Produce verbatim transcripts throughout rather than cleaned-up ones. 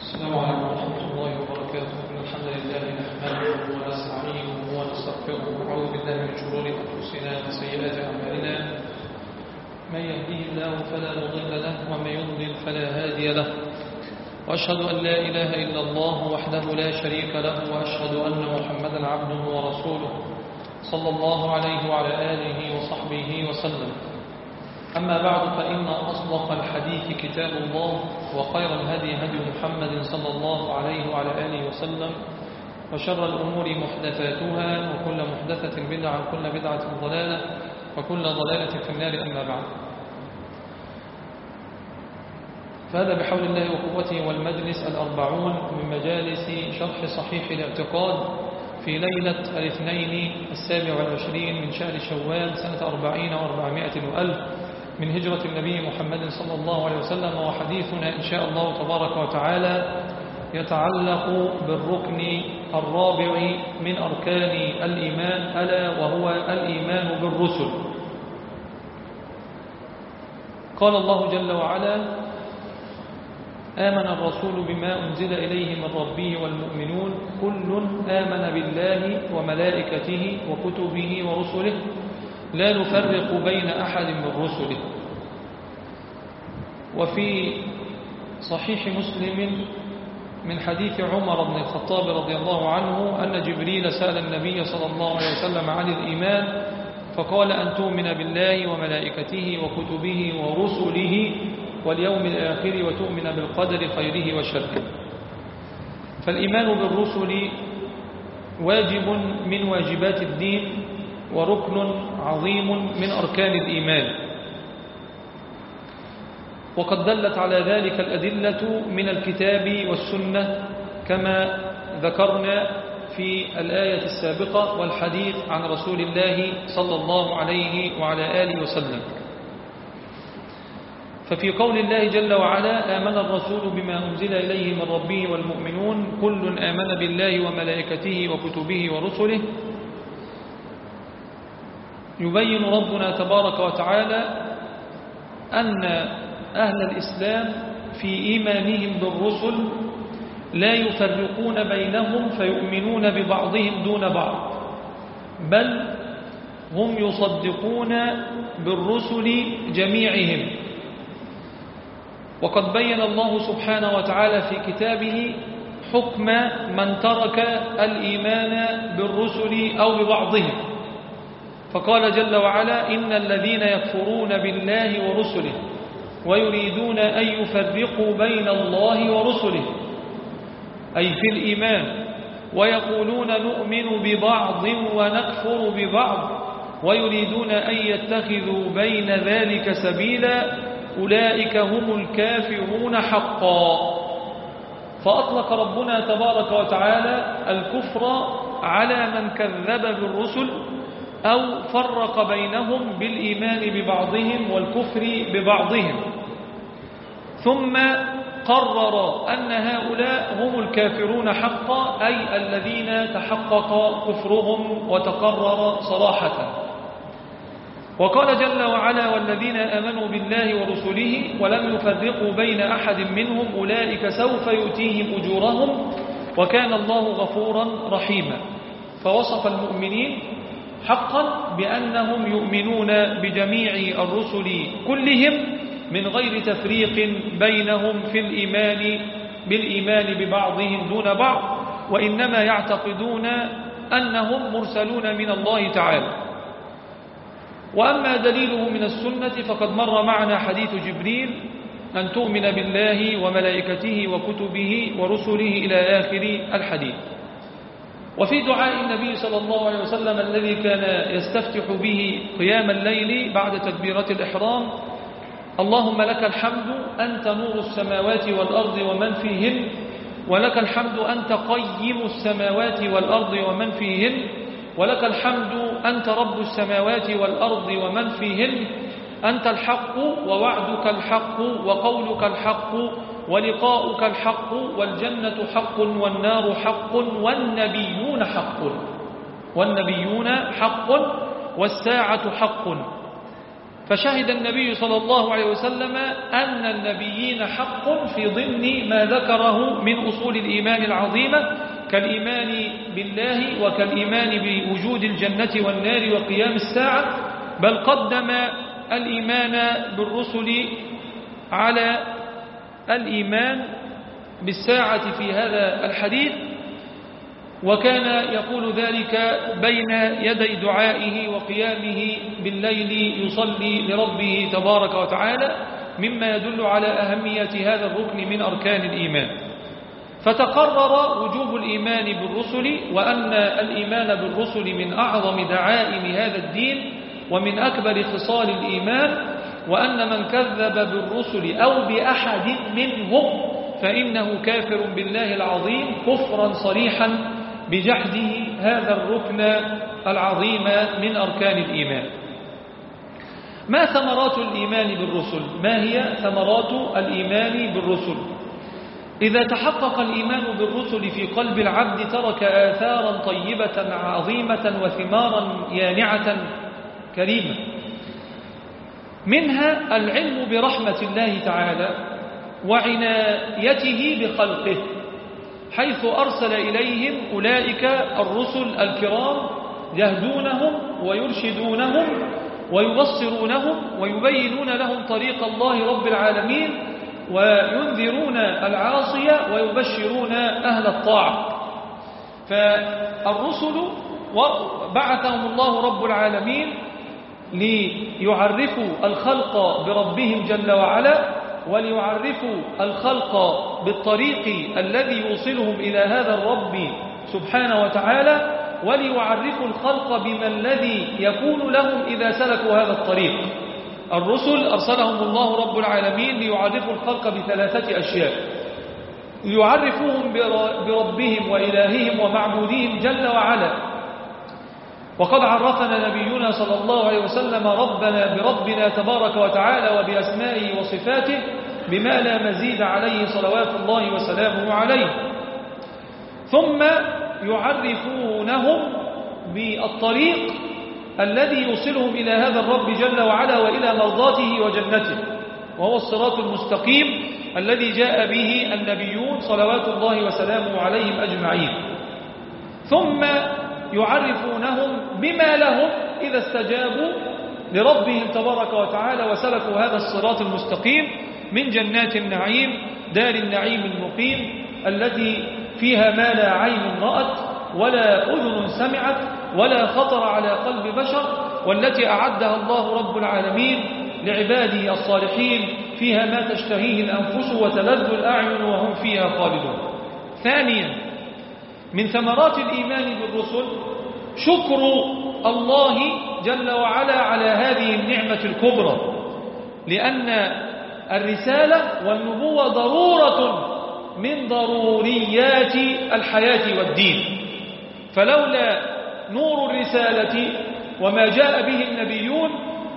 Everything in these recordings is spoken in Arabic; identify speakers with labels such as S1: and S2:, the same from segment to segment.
S1: السلام عليكم ورحمة الله وبركاته. إن الحمد لله نحمده ونستعينه ونستغفره ونعوذ بالله من شرور أنفسنا وسيئات أعمالنا. من يهديه الله فلا مضل له ومن يضلل فلا هادي له، وأشهد أن لا إله إلا الله وحده لا شريك له، وأشهد أن محمدا عبده ورسوله صلى الله عليه وعلى آله وصحبه وسلم. أما بعد، فإن أصدق الحديث كتاب الله، وخير الهدي هدي محمد صلى الله عليه وعلى آله وسلم، وشر الأمور محدثاتها، وكل محدثة بدعة، وكل بدعة ضلالة، وكل ضلالة في النار. أما بعد، فهذا بحول الله وقوته والمجلس الأربعون من مجالس شرح صحيح الاعتقاد في ليلة الاثنين السابع والعشرين من شهر شوال سنة أربعين وأربعمائة وألف من هجرة النبي محمد صلى الله عليه وسلم. وحديثنا إن شاء الله تبارك وتعالى يتعلق بالركن الرابع من أركان الإيمان، ألا وهو الإيمان بالرسل. قال الله جل وعلا: آمن الرسول بما أنزل إليه من ربه والمؤمنون كل آمن بالله وملائكته وكتبه ورسله لا نفرق بين أحد من رسله. وفي صحيح مسلم من حديث عمر بن الخطاب رضي الله عنه أن جبريل سأل النبي صلى الله عليه وسلم عن الإيمان فقال: أن تؤمن بالله وملائكته وكتبه ورسله واليوم الآخر وتؤمن بالقدر خيره وشره. فالإيمان بالرسل واجب من واجبات الدين، وركن عظيم من أركان الإيمان، وقد دلت على ذلك الأدلة من الكتاب والسنة كما ذكرنا في الآية السابقة والحديث عن رسول الله صلى الله عليه وعلى آله وسلم. ففي قول الله جل وعلا: آمن الرسول بما أنزل إليه من ربه والمؤمنون كل آمن بالله وملائكته وكتبه ورسله، يبين ربنا تبارك وتعالى أن أهل الإسلام في إيمانهم بالرسل لا يفرقون بينهم فيؤمنون ببعضهم دون بعض، بل هم يصدقون بالرسل جميعهم. وقد بين الله سبحانه وتعالى في كتابه حكم من ترك الإيمان بالرسل أو ببعضهم، فقال جل وعلا: إن الذين يكفرون بالله ورسله ويريدون أن يفرقوا بين الله ورسله، أي في الإيمان، ويقولون نؤمن ببعض ونكفر ببعض ويريدون أن يتخذوا بين ذلك سبيلا، أولئك هم الكافرون حقا. فأطلق ربنا تبارك وتعالى الكفر على من كذب بالرسل أو فرق بينهم بالإيمان ببعضهم والكفر ببعضهم، ثم قرر أن هؤلاء هم الكافرون حقا، أي الذين تحقق كفرهم وتقرر صراحة. وقال جل وعلا: والذين آمنوا بالله ورسله ولم يفرقوا بين أحد منهم أولئك سوف يؤتيهم أجورهم وكان الله غفورا رحيما. فوصف المؤمنين حقا بأنهم يؤمنون بجميع الرسل كلهم من غير تفريق بينهم في الإيمان بالإيمان ببعضهم دون بعض، وإنما يعتقدون أنهم مرسلون من الله تعالى. وأما دليله من السنة فقد مر معنا حديث جبريل: أن تؤمن بالله وملائكته وكتبه ورسله إلى آخر الحديث. وفي دعاء النبي صلى الله عليه وسلم الذي كان يستفتح به قيام الليل بعد تكبيرة الإحرام: اللهم لك الحمد أنت نور السماوات والأرض ومن فيهن، ولك الحمد أنت قيم السماوات والأرض ومن فيهن، ولك الحمد أنت رب السماوات والأرض ومن فيهن، أنت الحق ووعدك الحق وقولك الحق ولقاؤك الحق والجنة حق والنار حق والنبيون حق والنبيون حق والساعة حق. فشهد النبي صلى الله عليه وسلم أن النبيين حق في ضمن ما ذكره من أصول الإيمان العظيمة كالإيمان بالله وكالإيمان بوجود الجنة والنار وقيام الساعة، بل قدم الإيمان بالرسل على الإيمان بالساعة في هذا الحديث، وكان يقول ذلك بين يدي دعائه وقيامه بالليل يصلي لربه تبارك وتعالى، مما يدل على أهمية هذا الركن من أركان الإيمان. فتقرر وجوب الإيمان بالرسل، وأن الإيمان بالرسل من أعظم دعائم هذا الدين ومن أكبر خصال الإيمان، وأن من كذب بالرسل أو بأحد منهم فإنه كافر بالله العظيم كفرا صريحا بجحده هذا الركن العظيم من أركان الإيمان. ما ثمرات الإيمان بالرسل؟ ما هي ثمرات الإيمان بالرسل؟ إذا تحقق الإيمان بالرسل في قلب العبد ترك آثارا طيبة عظيمة وثمارا يانعة كريمة، منها العلم برحمة الله تعالى وعنايته بخلقه، حيث أرسل إليهم أولئك الرسل الكرام يهدونهم ويرشدونهم ويبصرونهم ويبينون لهم طريق الله رب العالمين، وينذرون العاصية ويبشرون أهل الطاعة. فالرسل بعثهم الله رب العالمين ليعرفوا الخلق بربهم جل وعلا، وليعرفوا الخلق بالطريق الذي يوصلهم إلى هذا الرب سبحانه وتعالى، وليعرفوا الخلق بما الذي يكون لهم إذا سلكوا هذا الطريق. الرسل أرسلهم الله رب العالمين ليعرفوا الخلق بثلاثة أشياء: ليعرفوهم بربهم وإلههم ومعبودهم جل وعلا، وقد عرفنا نبينا صلى الله عليه وسلم ربنا بربنا تبارك وتعالى وبأسمائه وصفاته بما لا مزيد عليه صلوات الله وسلامه عليه. ثم يعرفونهم بالطريق الذي يوصلهم إلى هذا الرب جل وعلا وإلى مرضاته وجنته، وهو الصراط المستقيم الذي جاء به النبيون صلوات الله وسلامه عليهم أجمعين. ثم يعرفونهم بما لهم إذا استجابوا لربهم تبارك وتعالى وسلكوا هذا الصراط المستقيم من جنات النعيم، دار النعيم المقيم التي فيها ما لا عين رأت ولا أذن سمعت ولا خطر على قلب بشر، والتي أعدها الله رب العالمين لعباده الصالحين، فيها ما تشتهيه الأنفس وتلذ الأعين وهم فيها خالدون. ثانيا، من ثمرات الإيمان بالرسل شكر الله جل وعلا على هذه النعمة الكبرى، لأن الرسالة والنبوة ضرورة من ضروريات الحياة والدين، فلولا نور الرسالة وما جاء به النبيون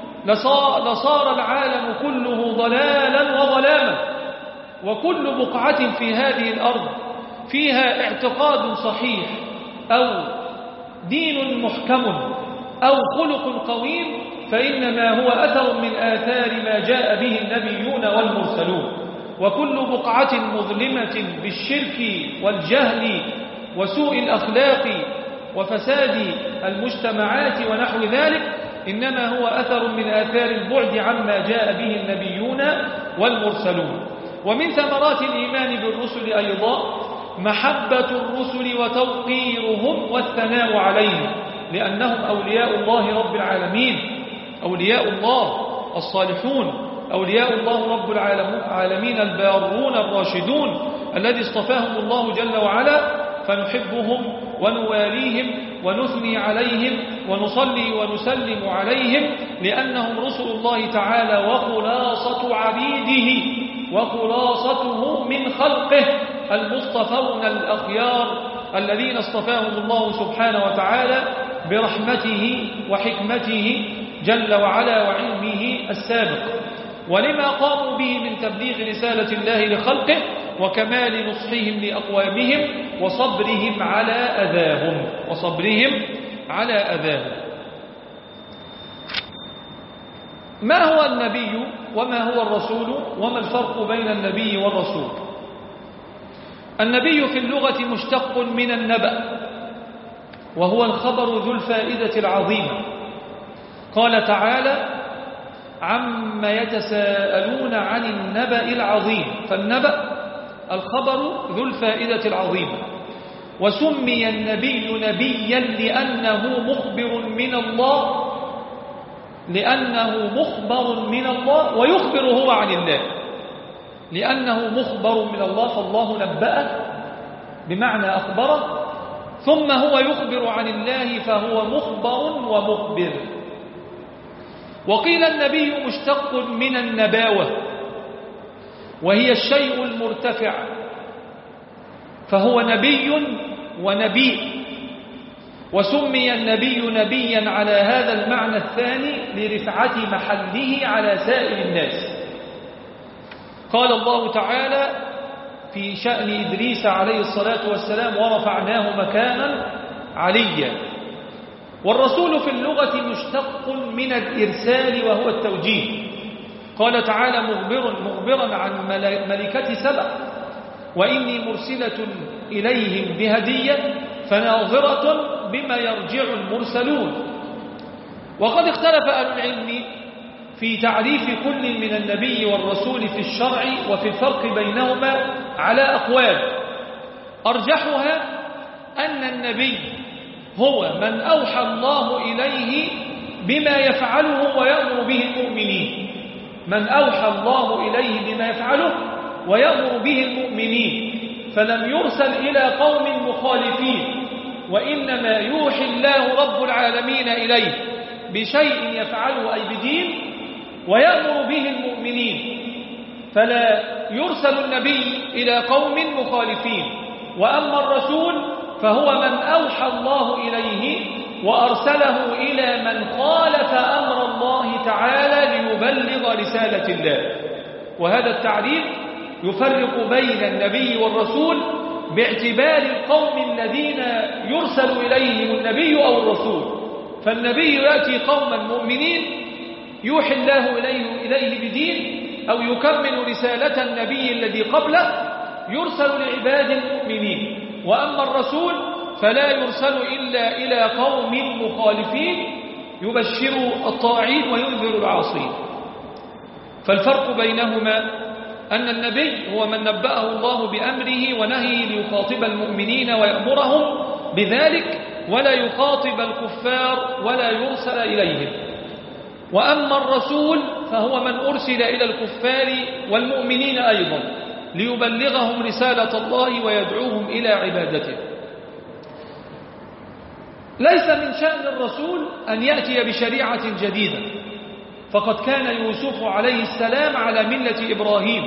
S1: لصار العالم كله ضلالا وظلاما، وكل بقعة في هذه الأرض فيها اعتقاد صحيح أو دين محكم أو خلق قويم فإنما هو أثر من آثار ما جاء به النبيون والمرسلون. وكل بقعة مظلمة بالشرك والجهل وسوء الأخلاق وفساد المجتمعات ونحو ذلك إنما هو أثر من آثار البعد عما جاء به النبيون والمرسلون. ومن ثمرات الإيمان بالرسل أيضا محبة الرسل وتوقيرهم والثناء عليهم، لأنهم أولياء الله رب العالمين، أولياء الله الصالحون، أولياء الله رب العالمين البارون الراشدون الذي اصطفاهم الله جل وعلا، فنحبهم ونواليهم ونثني عليهم ونصلي ونسلم عليهم، لأنهم رسل الله تعالى وخلاصة عبيده وخلاصته من خلقه المصطفون الأخيار الذين اصطفاهم الله سبحانه وتعالى برحمته وحكمته جل وعلا وعلمه السابق، ولما قاموا به من تبليغ رسالة الله لخلقه وكمال نصحهم لأقوامهم وصبرهم على أذاهم وصبرهم على أذاهم. ما هو النبي وما هو الرسول وما الفرق بين النبي والرسول؟ النبي في اللغة مشتق من النبأ، وهو الخبر ذو الفائدة العظيمة. قال تعالى: عما يتساءلون عن النبأ العظيم، فالنبأ الخبر ذو الفائدة العظيمة. وسمي النبي نبيا لأنه مخبر من الله لأنه مخبر من الله ويخبر هو عن الله. لأنه مخبر من الله، فالله نبأه بمعنى أخبره، ثم هو يخبر عن الله فهو مخبر ومخبر. وقيل النبي مشتق من النباوة، وهي الشيء المرتفع، فهو نبي ونبي. وسمي النبي نبيا على هذا المعنى الثاني لرفعة محله على سائر الناس. قال الله تعالى في شأن إدريس عليه الصلاة والسلام: ورفعناه مكانا عليا. والرسول في اللغة مشتق من الإرسال، وهو التوجيه. قال تعالى مخبرا مخبرا عن ملكة سبأ: وإني مرسلة إليهم بهدية فناظرة بما يرجع المرسلون. وقد اختلف أهل العلم في تعريف كل من النبي والرسول في الشرع وفي الفرق بينهما على أقوال، أرجحها أن النبي هو من أوحى الله إليه بما يفعله ويأمر به المؤمنين، من أوحى الله إليه بما يفعله ويأمر به المؤمنين، فلم يرسل إلى قوم مخالفين، وإنما يوحي الله رب العالمين إليه بشيء يفعله أي بدين ويأمر به المؤمنين، فلا يرسل النبي إلى قوم مخالفين. وأما الرسول فهو من أوحى الله إليه وأرسله إلى من خالف أمر الله تعالى ليبلغ رسالة الله. وهذا التعريف يفرق بين النبي والرسول باعتبار القوم الذين يرسل إليهم النبي أو الرسول. فالنبي يأتي قوما مؤمنين يوحي الله إليه, إليه بدين أو يكمل رسالة النبي الذي قبله، يرسل لعباد المؤمنين. وأما الرسول فلا يرسل إلا إلى قوم مخالفين يبشر الطاعين وينذر العاصين. فالفرق بينهما أن النبي هو من نبأه الله بأمره ونهيه ليخاطب المؤمنين ويأمرهم بذلك، ولا يخاطب الكفار ولا يرسل إليهم. وأما الرسول فهو من أرسل إلى الكفار والمؤمنين أيضا ليبلغهم رسالة الله ويدعوهم إلى عبادته. ليس من شأن الرسول أن يأتي بشريعة جديدة، فقد كان يوسف عليه السلام على ملة إبراهيم،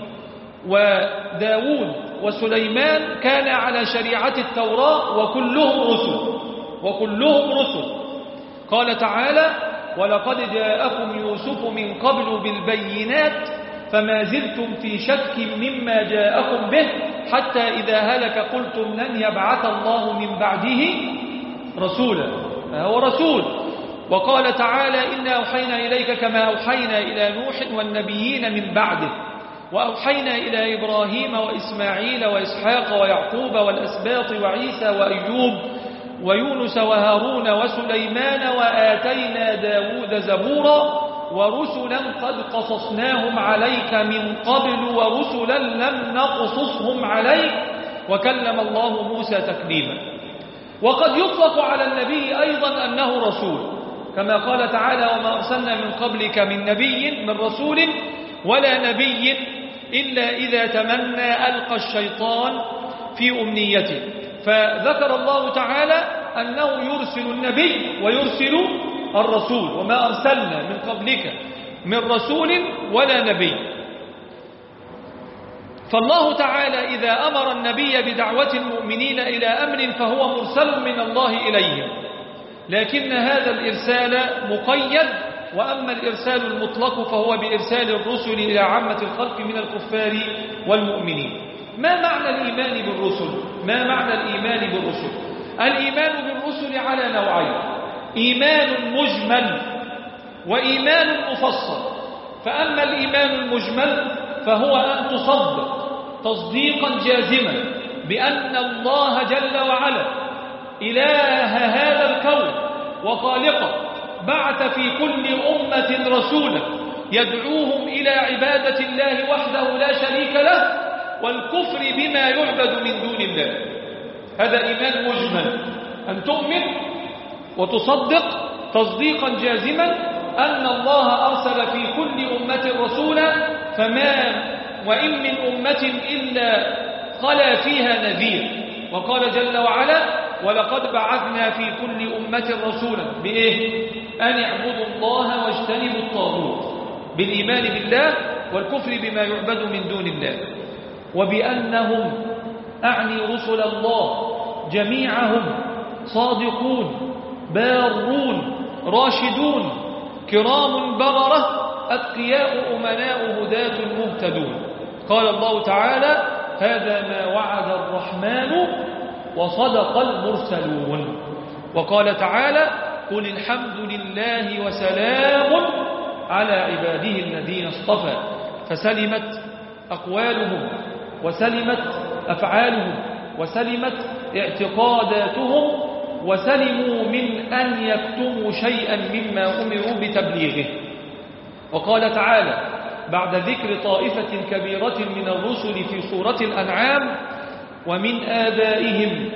S1: وداود وسليمان كان على شريعة التوراة، وكلهم رسل وكلهم رسل. قال تعالى: ولقد جاءكم يوسف من قبل بالبينات فما زلتم في شك مما جاءكم به حتى إذا هلك قلتم لن يبعث الله من بعده رسولا، فهو رسول. وقال تعالى: إنا أوحينا إليك كما أوحينا إلى نوح والنبيين من بعده، وأوحينا إلى إبراهيم وإسماعيل وإسحاق ويعقوب والأسباط وعيسى وأيوب ويونس وهارون وسليمان وآتينا داود زبورا ورسلا قد قصصناهم عليك من قبل ورسلا لم نقصصهم عليك وكلم الله موسى تكليما. وقد يطلق على النبي أيضا أنه رسول، كما قال تعالى: وما أرسلنا من قبلك من نبي من رسول ولا نبي إلا إذا تمنى ألقى الشيطان في أمنيته. فذكر الله تعالى أنه يرسل النبي ويرسل الرسول، وما أرسلنا من قبلك من رسول ولا نبي. فالله تعالى إذا أمر النبي بدعوة المؤمنين إلى أمر فهو مرسل من الله إليهم، لكن هذا الإرسال مقيد. وأما الإرسال المطلق فهو بإرسال الرسل إلى عامة الخلق من الكفار والمؤمنين. ما معنى الإيمان بالرسل؟ ما معنى الإيمان بالرسل؟ الإيمان بالرسل على نوعين: إيمان مجمل وإيمان مفصل. فأما الإيمان المجمل فهو أن تصدق تصديقا جازما بأن الله جل وعلا إله هذا الكون وخالقه بعث في كل أمة رسولا يدعوهم إلى عبادة الله وحده لا شريك له والكفر بما يعبد من دون الله. هذا إيمان مجمل، أن تؤمن وتصدق تصديقا جازما أن الله أرسل في كل أمة رسولا، فما وإن من أمة إلا خلا فيها نذير. وقال جل وعلا: ولقد بعثنا في كل أمة رسولا بإيه؟ أن اعبدوا الله واجتنبوا الطاغوت، بالإيمان بالله والكفر بما يعبد من دون الله، وبأنهم أعني رسل الله جميعهم صادقون بارون راشدون كرام بررة أتقياء أمناء هداة مهتدون. قال الله تعالى: هذا ما وعد الرحمن وصدق المرسلون. وقال تعالى: قل الحمد لله وسلام على عباده الذين اصطفى. فسلمت أقوالهم وسلمت أفعالهم وسلمت اعتقاداتهم وسلموا من أن يكتموا شيئا مما أمروا بتبليغه. وقال تعالى بعد ذكر طائفة كبيرة من الرسل في سورة الأنعام: ومن آبائهم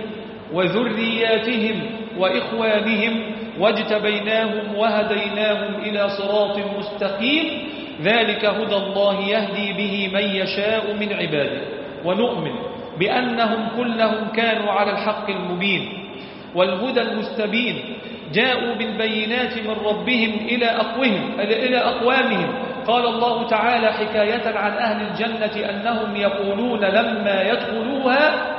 S1: وذرياتهم وإخوانهم واجتبيناهم وهديناهم إلى صراط مستقيم ذلك هدى الله يهدي به من يشاء من عباده. ونؤمن بأنهم كلهم كانوا على الحق المبين والهدى المستبين، جاءوا بالبينات من ربهم إلى أقوهم إلى أقوامهم. قال الله تعالى حكاية عن أهل الجنة أنهم يقولون لما يدخلوها: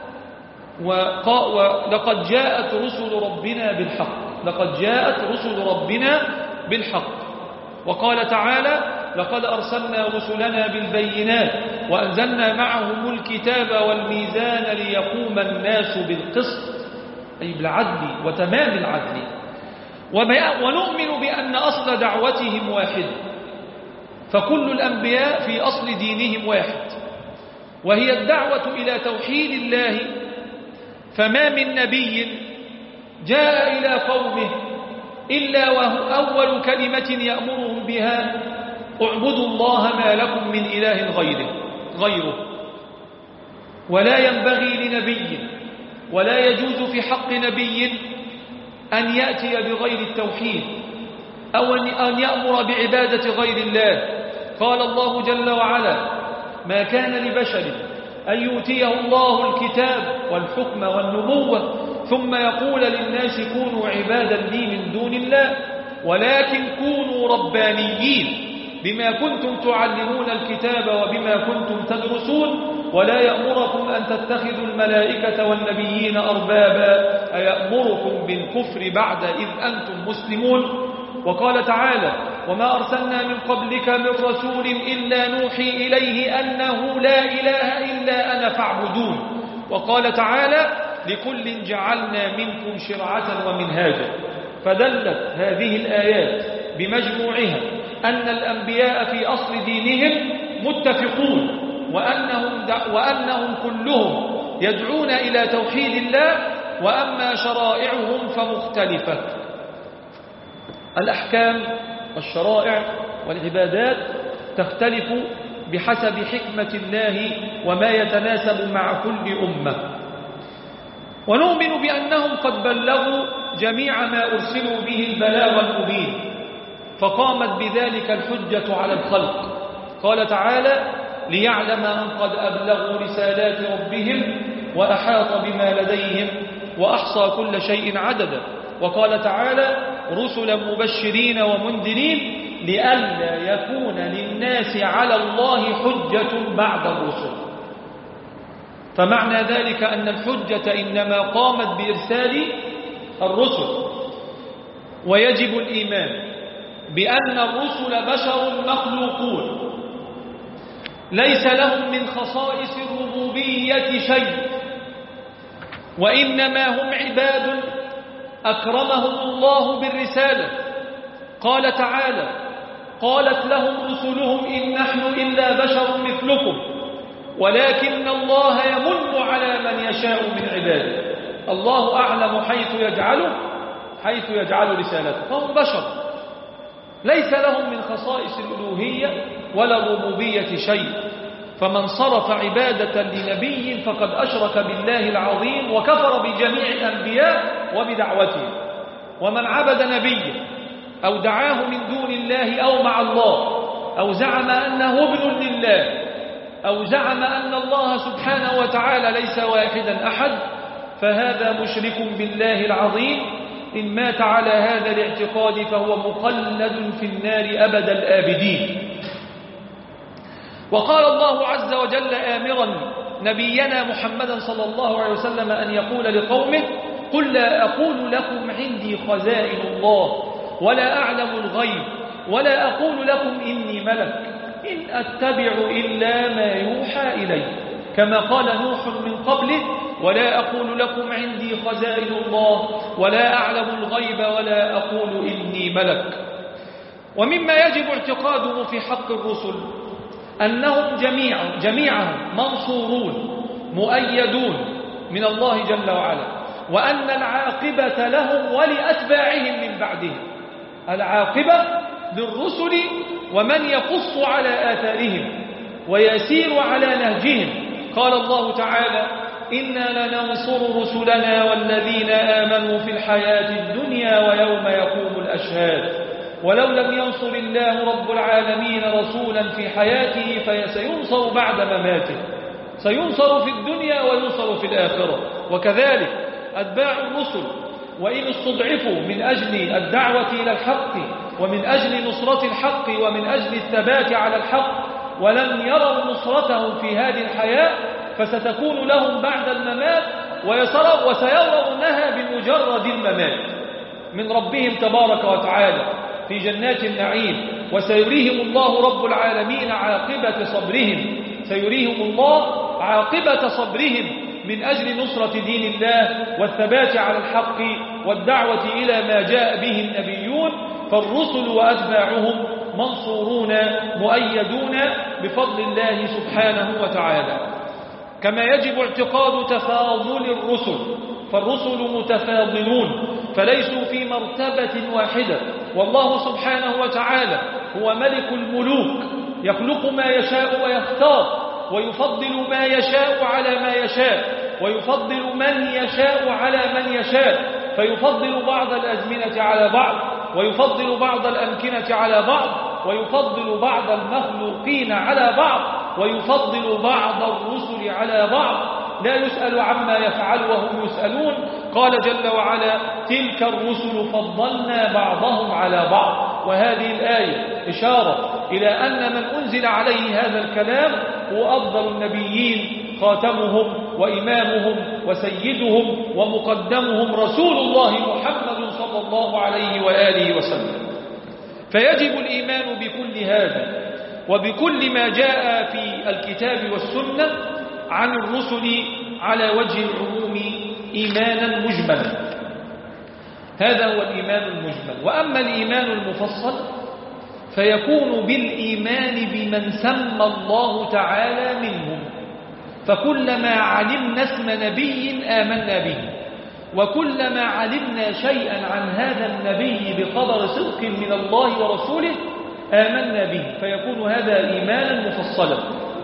S1: ولقد جاءت رسل ربنا بالحق لقد جاءت رسل ربنا بالحق. وقال تعالى: لقد أرسلنا رسلنا بالبينات وأنزلنا معهم الكتاب والميزان ليقوم الناس بالقسط، أي بالعدل وتمام العدل. ونؤمن بأن أصل دعوتهم واحد، فكل الأنبياء في أصل دينهم واحد، وهي الدعوة إلى توحيد الله. فما من نبي جاء إلى قومه إلا وهو أول كلمة يأمرهم بها: اعبدوا الله ما لكم من إله غيره غيره ولا ينبغي لنبي ولا يجوز في حق نبي أن يأتي بغير التوحيد أو أن يأمر بعبادة غير الله. قال الله جل وعلا: ما كان لبشر أن يؤتيه الله الكتاب والحكم والنبوة ثم يقول للناس كونوا عبادا لي من دون الله ولكن كونوا ربانيين بما كنتم تعلمون الكتاب وبما كنتم تدرسون ولا يأمركم أن تتخذوا الملائكة والنبيين أربابا أيأمركم بالكفر بعد إذ أنتم مسلمون. وقال تعالى: وما أرسلنا من قبلك من رسول إلا نوحي إليه أنه لا إله إلا أنا فاعبدون. وقال تعالى: لكل جعلنا منكم شرعة ومنهاجا. فدلت هذه الآيات بمجموعها أن الأنبياء في أصل دينهم متفقون، وأنهم, وأنهم كلهم يدعون إلى توحيد الله، وأما شرائعهم فمختلفة. الأحكام والشرائع والعبادات تختلف بحسب حكمة الله وما يتناسب مع كل أمة. ونؤمن بأنهم قد بلغوا جميع ما أرسلوا به البلاغ المبين، فقامت بذلك الحجة على الخلق. قال تعالى: ليعلم أن قد أبلغوا رسالات ربهم وأحاط بما لديهم وأحصى كل شيء عددا. وقال تعالى: رسلا مبشرين ومنذرين لئلا يكون للناس على الله حجة بعد الرسل. فمعنى ذلك أن الحجة إنما قامت بإرسال الرسل. ويجب الإيمان بأن الرسل بشر مخلوقون ليس لهم من خصائص الربوبية شيء، وإنما هم عباد أكرمهم الله بالرسالة. قال تعالى: قالت لهم رسلهم إن نحن إلا بشر مثلكم ولكن الله يمن على من يشاء من عباده. الله أعلم حيث يجعله حيث يجعل رسالته، فهم بشر ليس لهم من خصائص الألوهية ولا الربوبية شيء، فمن صرف عبادة لنبي فقد أشرك بالله العظيم وكفر بجميع الأنبياء وبدعوته. ومن عبد نبيا أو دعاه من دون الله أو مع الله أو زعم أنه ابن لله أو زعم أن الله سبحانه وتعالى ليس واحدا أحد فهذا مشرك بالله العظيم. إن مات على هذا الاعتقاد فهو مخلد في النار أبد الآبدين. وقال الله عز وجل آمرا نبينا محمدا صلى الله عليه وسلم أن يقول لقومه: قل لا أقول لكم عندي خزائن الله ولا أعلم الغيب ولا أقول لكم إني ملك إن أتبع إلا ما يوحى إلي، كما قال نوح من قبله: ولا أقول لكم عندي خزائن الله ولا أعلم الغيب ولا أقول إني ملك. ومما يجب اعتقاده في حق الرسل أنهم جميع جميعهم منصورون مؤيدون من الله جل وعلا، وأن العاقبة لهم ولأتباعهم من بعدهم. العاقبة للرسل ومن يقص على آثارهم ويسير على نهجهم. قال الله تعالى: إنا لننصر رسلنا والذين آمنوا في الحياة الدنيا ويوم يقوم الأشهاد. ولو لم ينصر الله رب العالمين رسولا في حياته فسينصر بعد مماته، سينصر في الدنيا وينصر في الآخرة. وكذلك أتباع الرسل وإن استضعفوا من أجل الدعوة إلى الحق ومن أجل نصرة الحق ومن أجل الثبات على الحق ولم يروا نصرته في هذه الحياة فستكون لهم بعد الممات وسيرونها بمجرد الممات من ربهم تبارك وتعالى في جنات النعيم. وسيريهم الله رب العالمين عاقبة صبرهم سيريهم الله عاقبة صبرهم من أجل نصرة دين الله والثبات على الحق والدعوة إلى ما جاء به النبيون. فالرسل وأتباعهم منصورون مؤيدون بفضل الله سبحانه وتعالى. كما يجب اعتقاد تفاضل الرسل، فالرسل متفاضلون فليسوا في مرتبة واحدة، والله سبحانه وتعالى هو ملك الملوك يخلق ما يشاء ويختار ويفضل ما يشاء على ما يشاء ويفضل من يشاء على من يشاء، فيفضل بعض الأزمنة على بعض ويفضل بعض الأمكنة على بعض ويفضل بعض المخلوقين على بعض ويفضل بعض الرسل على بعض، لا يسأل عما يفعل وهم يسألون. قال جل وعلا: تلك الرسل فضلنا بعضهم على بعض. وهذه الآية إشارة إلى أن من أنزل عليه هذا الكلام هو أفضل النبيين خاتمهم وإمامهم وسيدهم ومقدمهم رسول الله محمد صلى الله عليه وآله وسلم. فيجب الإيمان بكل هذا وبكل ما جاء في الكتاب والسنة عن الرسل على وجه العموم إيمانا مجملا. هذا هو الإيمان المجمل. وأما الإيمان المفصل فيكون بالإيمان بمن سمى الله تعالى منهم، فكلما علمنا اسم نبي آمنا به، وكلما علمنا شيئا عن هذا النبي بخبر صدق من الله ورسوله آمنا به، فيكون هذا إيمانا مفصلا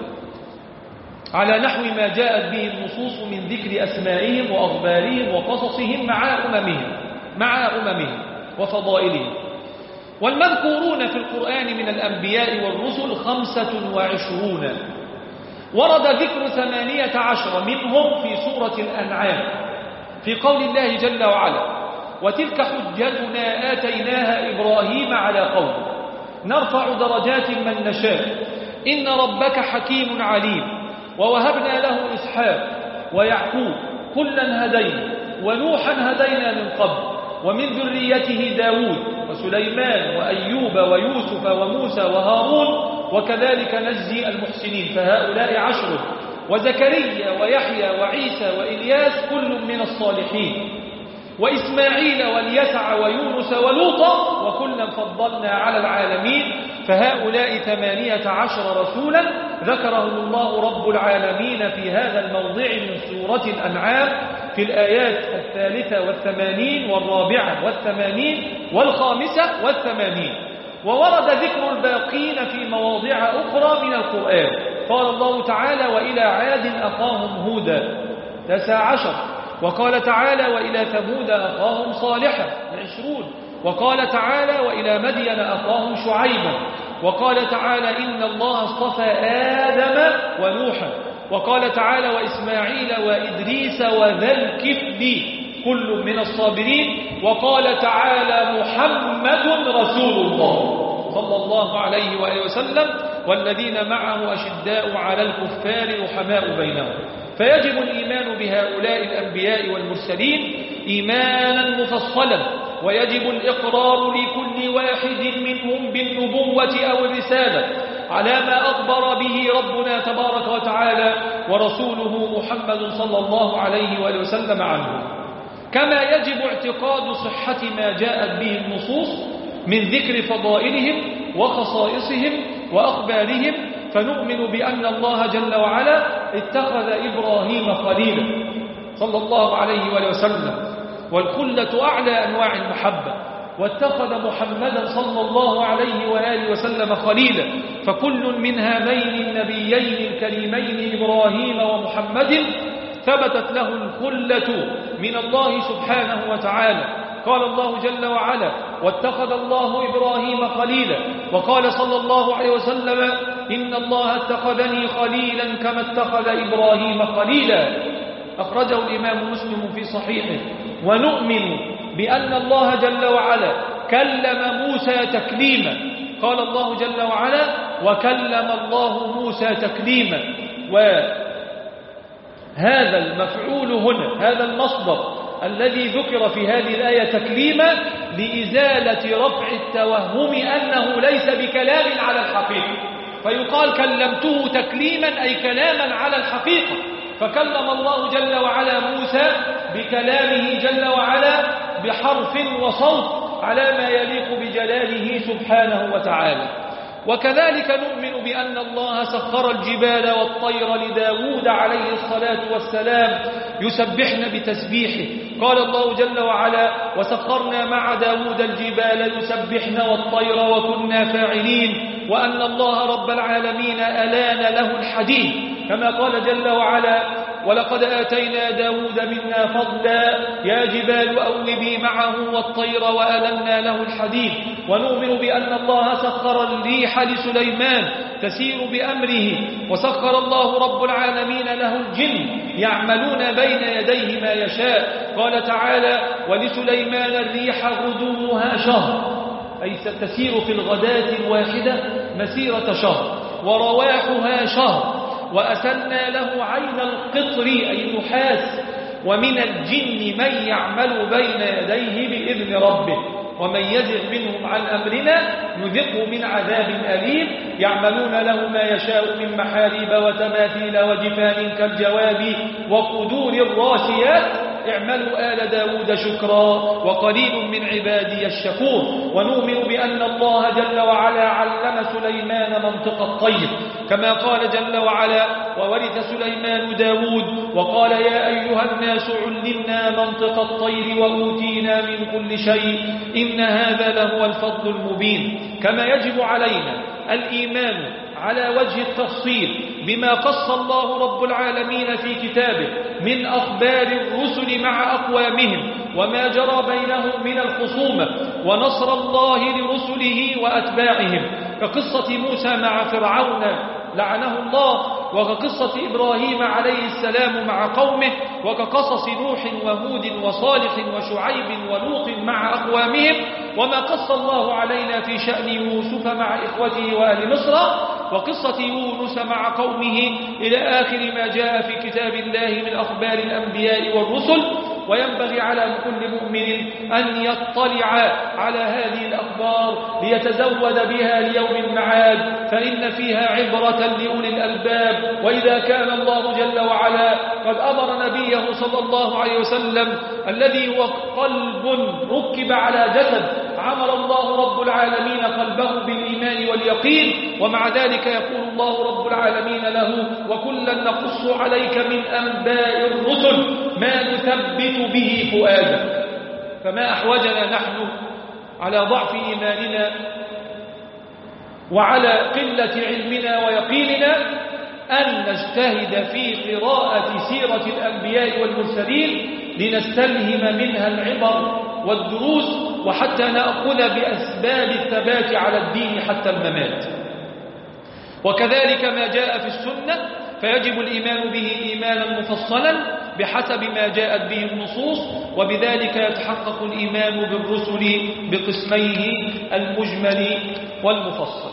S1: على نحو ما جاءت به النصوص من ذكر أسمائهم وأخبارهم وقصصهم مع أممهم مع أممهم وفضائلهم. والمذكورون في القرآن من الأنبياء والرسل خمسة وعشرون، ورد ذكر ثمانية عشر منهم في سورة الأنعام في قول الله جل وعلا: وتلك حجتنا آتيناها إبراهيم على قومه نرفع درجات من نشاء إن ربك حكيم عليم ووهبنا له إسحاق ويعقوب كلا هدينا ونوحا هدينا من قبل ومن ذريته داود وسليمان وأيوب ويوسف وموسى وهارون وكذلك نجزي المحسنين فهؤلاء عشر، وزكريا ويحيى وعيسى وإلياس كل من الصالحين. وإسماعيل واليسع ويونس ولوطا وكلا فضلنا على العالمين. فهؤلاء ثمانية عشر رسولا ذكرهم الله رب العالمين في هذا الموضع من سورة الأنعام في الآيات الثالثة والثمانين والرابعة والثمانين والخامسة والثمانين. وورد ذكر الباقين في مواضع أخرى من القرآن. قال الله تعالى: وإلى عاد أخاهم هودا تسع عشر. وقال تعالى: وإلى ثمود أخاهم صالحا عشرون. وقال تعالى: وإلى مدين أخاهم شعيبا. وقال تعالى: إن الله اصطفى آدم ونوحا. وقال تعالى: وإسماعيل وإدريس وذا الكفل كل من الصابرين. وقال تعالى: محمد رسول الله صلى الله عليه وآله وسلم والذين معه أشداء على الكفار رحماء بينهم. فيجب الإيمان بهؤلاء الأنبياء والمرسلين إيمانا مفصلا، ويجب الإقرار لكل واحد منهم بالنبوة أو الرسالة على ما أخبر به ربنا تبارك وتعالى ورسوله محمد صلى الله عليه وآله وسلم عنه. كما يجب اعتقاد صحة ما جاءت به النصوص من ذكر فضائلهم وخصائصهم وأخبارهم. فنؤمن بأن الله جل وعلا اتخذ إبراهيم خليلا صلى الله عليه وآله وسلم، والخلة أعلى أنواع المحبة، واتخذ محمدا صلى الله عليه وآله وسلم خليلا. فكل من هذين النبيين الكريمين إبراهيم ومحمد ثبتت له الخلة من الله سبحانه وتعالى. قال الله جل وعلا: واتخذ الله إبراهيم خليلا. وقال صلى الله عليه وسلم: إن الله اتخذني خليلا كما اتخذ إبراهيم خليلا. أخرجه الإمام مسلم في صحيحه. ونؤمن بأن الله جل وعلا كلم موسى تكليما. قال الله جل وعلا: وكلم الله موسى تكليما. وهذا المفعول هنا، هذا المصدر الذي ذكر في هذه الآية تكليما لإزالة رفع التوهم أنه ليس بكلام على الحقيقة، فيقال كلمته تكليما أي كلاما على الحقيقة. فكلم الله جل وعلا موسى بكلامه جل وعلا بحرف وصوت على ما يليق بجلاله سبحانه وتعالى. وكذلك نؤمن بأن الله سخر الجبال والطير لداود عليه الصلاة والسلام يسبحن بتسبيحه. قال الله جل وعلا: وسخرنا مع داود الجبال يسبحن والطير وكنا فاعلين. وأن الله رب العالمين ألان له الحديد، كما قال جل وعلا: ولقد آتينا داود منا فضلا يا جبال أوبي معه والطير وألنا له الحديد. ونؤمن بأن الله سخر الريح لسليمان تسير بأمره. وسخر الله رب العالمين له الجن يعملون بين يديه ما يشاء. قال تعالى: ولسليمان الريح غدوها شهر، أي ستسير في الغداة الواحدة مسيرة شهر، ورواحها شهر. وأسلنا له عين القطر أي النحاس. ومن الجن من يعمل بين يديه بإذن ربه، ومن يزغ منهم عن أمرنا نذقه من عذاب أليم. يعملون له ما يشاء من محاريب وتماثيل وجفان كالجواب وقدور الراسيات. اعملوا آل داود شكرا وقليل من عبادي الشكور. ونؤمن بأن الله جل وعلا علم سليمان منطق الطير، كما قال جل وعلا: وورث سليمان داود وقال: يا أيها الناس علمنا منطق الطير وأوتينا من كل شيء إن هذا لهو الفضل المبين. كما يجب علينا الإيمان على وجه التفصيل بما قص الله رب العالمين في كتابه من أخبار الرسل مع أقوامهم وما جرى بينهم من الخصومة ونصر الله لرسله وأتباعهم، كقصة موسى مع فرعون لعنه الله، وكقصة إبراهيم عليه السلام مع قومه، وكقصص نوح وهود وصالح وشعيب ولوط مع أقوامهم، وما قص الله علينا في شأن يوسف مع إخوته وأهل مصر، وقصة يونس مع قومه إلى آخر ما جاء في كتاب الله من أخبار الأنبياء والرسل. وينبغي على كل مؤمن أن يطلع على هذه الأخبار ليتزود بها ليوم المعاد، فإن فيها عبرة لأولي الألباب. وإذا كان الله جل وعلا قد أمر نبيه صلى الله عليه وسلم الذي هو قلب ركب على جسد، عمر الله رب العالمين قلبه بالإيمان واليقين، ومع ذلك يقول الله رب العالمين له: وكلا نقص عليك من أنباء الرسل ما نثبت به فؤادك. فما أحوجنا نحن على ضعف إيماننا وعلى قلة علمنا ويقيننا أن نجتهد في قراءة سيرة الأنبياء والمرسلين لنستلهم منها العبر والدروس، وحتى نأخذ بأسباب الثبات على الدين حتى الممات. وكذلك ما جاء في السنة فيجب الإيمان به إيمانا مفصلا بحسب ما جاءت به النصوص، وبذلك يتحقق الإيمان بالرسل بقسميه المجمل والمفصل.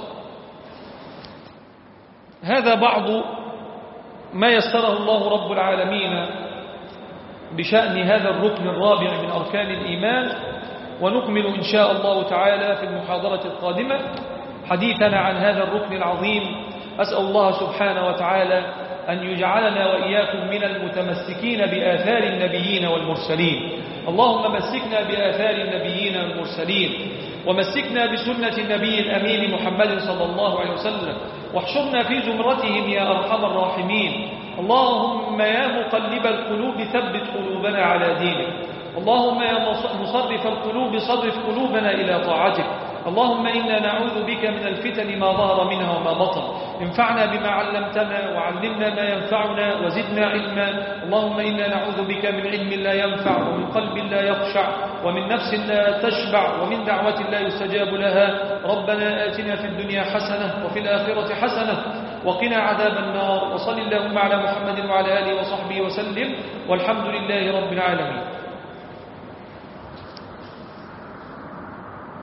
S1: هذا بعض ما يسره الله رب العالمين بشأن هذا الركن الرابع من أركان الإيمان، ونكمل إن شاء الله تعالى في المحاضرة القادمة حديثنا عن هذا الركن العظيم. أسأل الله سبحانه وتعالى أن يجعلنا وإياكم من المتمسكين بآثار النبيين والمرسلين. اللهم مسكنا بآثار النبيين والمرسلين، ومسكنا بسنة النبي الأمين محمد صلى الله عليه وسلم، واحشرنا في زمرتهم يا أرحم الراحمين. اللهم يا مقلب القلوب ثبت قلوبنا على دينك. اللهم يا مصرف القلوب صرف قلوبنا إلى طاعتك. اللهم إنا نعوذ بك من الفتن ما ظهر منها وما بطن. انفعنا بما علمتنا وعلمنا ما ينفعنا وزدنا علما. اللهم إنا نعوذ بك من علم لا ينفع، ومن قلب لا يخشع، ومن نفس لا تشبع، ومن دعوة لا يستجاب لها. ربنا آتنا في الدنيا حسنة وفي الآخرة حسنة وقنا عذاب النار. وصل اللهم على محمد وعلى آله وصحبه وسلم، والحمد لله رب العالمين.